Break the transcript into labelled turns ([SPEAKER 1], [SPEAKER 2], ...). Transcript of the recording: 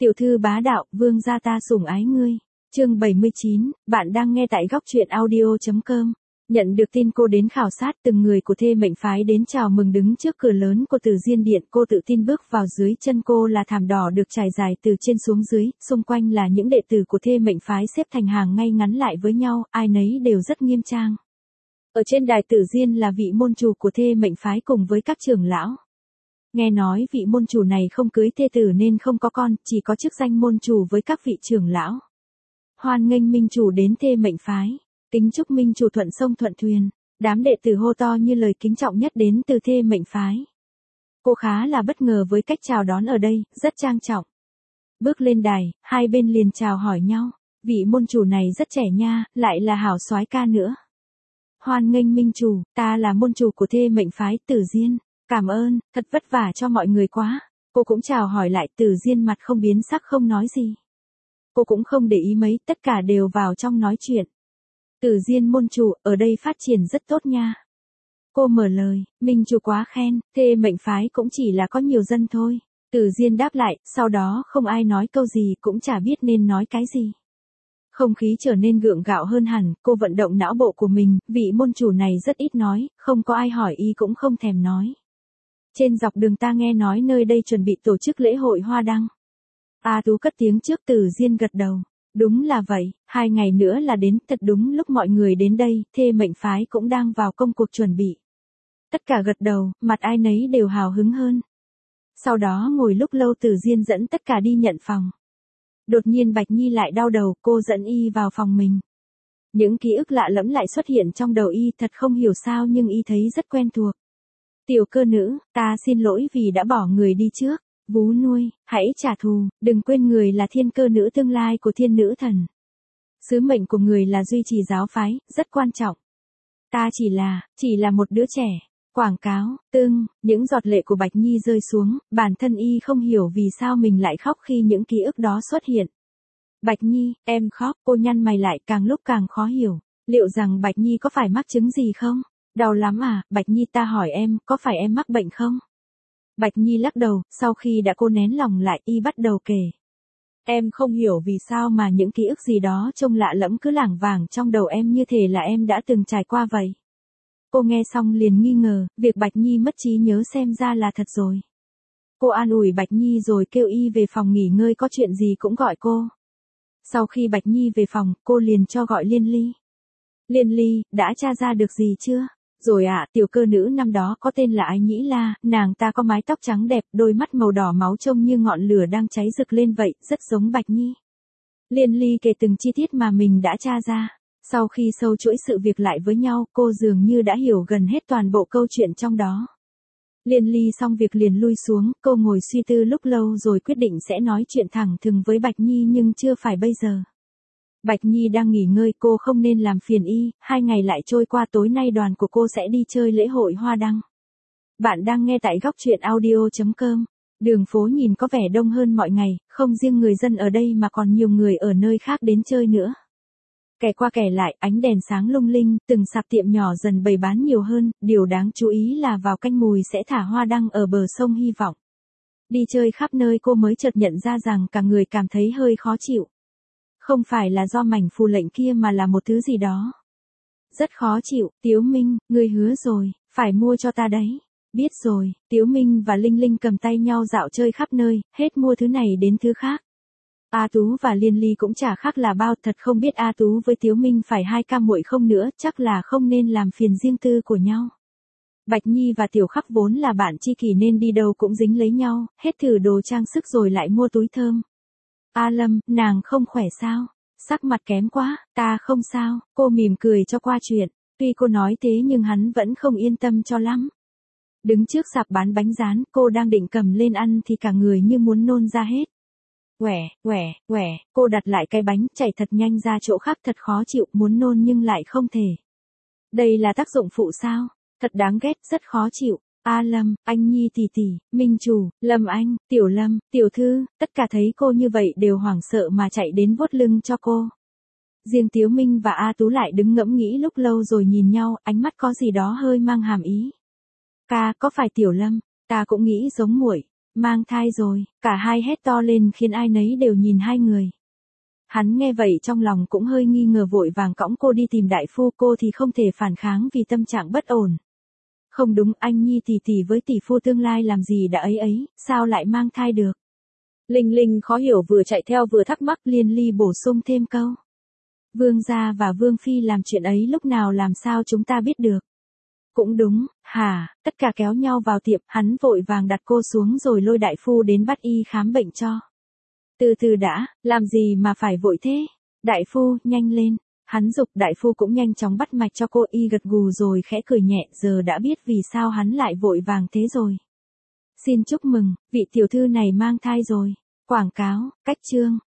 [SPEAKER 1] Tiểu thư bá đạo, vương gia ta sủng ái ngươi. Chương 79, bạn đang nghe tại góc truyện audio.com. Nhận được tin cô đến khảo sát, từng người của thê mệnh phái đến chào mừng đứng trước cửa lớn của Tử Diên Điện. Cô tự tin bước vào, dưới chân cô là thảm đỏ được trải dài từ trên xuống dưới, xung quanh là những đệ tử của thê mệnh phái xếp thành hàng ngay ngắn lại với nhau, ai nấy đều rất nghiêm trang. Ở trên đài Tử Diên là vị môn chủ của thê mệnh phái cùng với các trưởng lão. Nghe nói vị môn chủ này không cưới thê tử nên không có con, chỉ có chức danh môn chủ với các vị trưởng lão. Hoan nghênh minh chủ đến thê mệnh phái, kính chúc minh chủ thuận sông thuận thuyền. Đám đệ tử hô to như lời kính trọng nhất đến từ thê mệnh phái. Cô khá là bất ngờ với cách chào đón ở đây, rất trang trọng. Bước lên đài, hai bên liền chào hỏi nhau. Vị môn chủ này rất trẻ nha, lại là hảo soái ca nữa. Hoan nghênh minh chủ, ta là môn chủ của thê mệnh phái Tử Diên. Cảm ơn, thật vất vả cho mọi người quá. Cô cũng chào hỏi lại, Tử Diên mặt không biến sắc không nói gì. Cô cũng không để ý mấy, tất cả đều vào trong nói chuyện. Tử Diên môn chủ, ở đây phát triển rất tốt nha. Cô mở lời, minh chủ quá khen, thê mệnh phái cũng chỉ là có nhiều dân thôi. Tử Diên đáp lại, sau đó không ai nói câu gì, cũng chả biết nên nói cái gì. Không khí trở nên gượng gạo hơn hẳn, cô vận động não bộ của mình, vị môn chủ này rất ít nói, không có ai hỏi y cũng không thèm nói. Trên dọc đường ta nghe nói nơi đây chuẩn bị tổ chức lễ hội hoa đăng. A Tú cất tiếng trước. Tử Diên gật đầu. Đúng là vậy, 2 ngày nữa là đến, thật đúng lúc mọi người đến đây, thê mệnh phái cũng đang vào công cuộc chuẩn bị. Tất cả gật đầu, mặt ai nấy đều hào hứng hơn. Sau đó ngồi lúc lâu, Tử Diên dẫn tất cả đi nhận phòng. Đột nhiên Bạch Nhi lại đau đầu, cô dẫn y vào phòng mình. Những ký ức lạ lẫm lại xuất hiện trong đầu y, thật không hiểu sao nhưng y thấy rất quen thuộc. Tiểu cơ nữ, ta xin lỗi vì đã bỏ người đi trước. Vú nuôi, hãy trả thù, đừng quên người là thiên cơ nữ tương lai của thiên nữ thần. Sứ mệnh của người là duy trì giáo phái, rất quan trọng. Ta chỉ là một đứa trẻ. Quảng cáo, những giọt lệ của Bạch Nhi rơi xuống, bản thân y không hiểu vì sao mình lại khóc khi những ký ức đó xuất hiện. Bạch Nhi, em khóc, cô nhăn mày lại, càng lúc càng khó hiểu. Liệu rằng Bạch Nhi có phải mắc chứng gì không? Đau lắm à, Bạch Nhi, ta hỏi em, có phải em mắc bệnh không? Bạch Nhi lắc đầu, sau khi đã cô nén lòng lại, y bắt đầu kể. Em không hiểu vì sao mà những ký ức gì đó trông lạ lẫm cứ lảng vảng trong đầu em, như thể là em đã từng trải qua vậy. Cô nghe xong liền nghi ngờ, việc Bạch Nhi mất trí nhớ xem ra là thật rồi. Cô an ủi Bạch Nhi rồi kêu y về phòng nghỉ ngơi, có chuyện gì cũng gọi cô. Sau khi Bạch Nhi về phòng, cô liền cho gọi Liên Ly. Liên Ly, đã tra ra được gì chưa? Rồi ạ, tiểu cơ nữ năm đó có tên là Ái Nhĩ La, nàng ta có mái tóc trắng đẹp, đôi mắt màu đỏ máu trông như ngọn lửa đang cháy rực lên vậy, rất giống Bạch Nhi. Liên Ly kể từng chi tiết mà mình đã tra ra. Sau khi sâu chuỗi sự việc lại với nhau, cô dường như đã hiểu gần hết toàn bộ câu chuyện trong đó. Liên Ly xong việc liền lui xuống, cô ngồi suy tư lúc lâu rồi quyết định sẽ nói chuyện thẳng thừng với Bạch Nhi, nhưng chưa phải bây giờ. Bạch Nhi đang nghỉ ngơi, cô không nên làm phiền y. 2 ngày lại trôi qua, tối nay đoàn của cô sẽ đi chơi lễ hội hoa đăng. Bạn đang nghe tại góc truyện audio.com. Đường phố nhìn có vẻ đông hơn mọi ngày, không riêng người dân ở đây mà còn nhiều người ở nơi khác đến chơi nữa. Kẻ qua kẻ lại, ánh đèn sáng lung linh, từng sạp tiệm nhỏ dần bày bán nhiều hơn, điều đáng chú ý là vào canh mùi sẽ thả hoa đăng ở bờ sông Hy Vọng. Đi chơi khắp nơi cô mới chợt nhận ra rằng cả người cảm thấy hơi khó chịu. Không phải là do mảnh phù lệnh kia mà là một thứ gì đó. Rất khó chịu. Tiếu Minh, ngươi hứa rồi, phải mua cho ta đấy. Biết rồi. Tiếu Minh và Linh Linh cầm tay nhau dạo chơi khắp nơi, hết mua thứ này đến thứ khác. A Tú và Liên Ly cũng chả khác là bao, thật không biết A Tú với Tiếu Minh phải hai ca muội không nữa, chắc là không nên làm phiền riêng tư của nhau. Bạch Nhi và Tiểu Khắc vốn là bạn tri kỷ nên đi đâu cũng dính lấy nhau, hết thử đồ trang sức rồi lại mua túi thơm. A Lâm, nàng không khỏe sao? Sắc mặt kém quá. Ta không sao, cô mỉm cười cho qua chuyện. Tuy cô nói thế nhưng hắn vẫn không yên tâm cho lắm. Đứng trước sạp bán bánh rán, cô đang định cầm lên ăn thì cả người như muốn nôn ra hết. Quẻ, cô đặt lại cái bánh, chạy thật nhanh ra chỗ khác, thật khó chịu, muốn nôn nhưng lại không thể. Đây là tác dụng phụ sao? Thật đáng ghét, rất khó chịu. A Lâm, anh Nhi tỷ tỷ, Minh chủ, Lâm Anh, Tiểu Lâm, Tiểu Thư, tất cả thấy cô như vậy đều hoảng sợ mà chạy đến vuốt lưng cho cô. Riêng Tiếu Minh và A Tú lại đứng ngẫm nghĩ lúc lâu rồi nhìn nhau, ánh mắt có gì đó hơi mang hàm ý. Ca, có phải Tiểu Lâm, ta cũng nghĩ giống muội. Mang thai rồi, cả hai hét to lên khiến ai nấy đều nhìn hai người. Hắn nghe vậy trong lòng cũng hơi nghi ngờ vội vàng cõng cô đi tìm đại phu, cô thì không thể phản kháng vì tâm trạng bất ổn. Không đúng, anh Nhi tỷ tỷ với tỷ phu tương lai làm gì đã ấy, sao lại mang thai được? Linh Linh khó hiểu vừa chạy theo vừa thắc mắc, Liên Ly bổ sung thêm câu. Vương gia và Vương phi làm chuyện ấy lúc nào làm sao chúng ta biết được? Cũng đúng, hả, tất cả kéo nhau vào tiệm, hắn vội vàng đặt cô xuống rồi lôi đại phu đến bắt y khám bệnh cho. Từ từ đã, làm gì mà phải vội thế? Đại phu, nhanh lên. Hắn giục, đại phu cũng nhanh chóng bắt mạch cho cô, y gật gù rồi khẽ cười nhẹ, giờ đã biết vì sao hắn lại vội vàng thế rồi. Xin chúc mừng, vị tiểu thư này mang thai rồi. Quảng cáo, cách chương.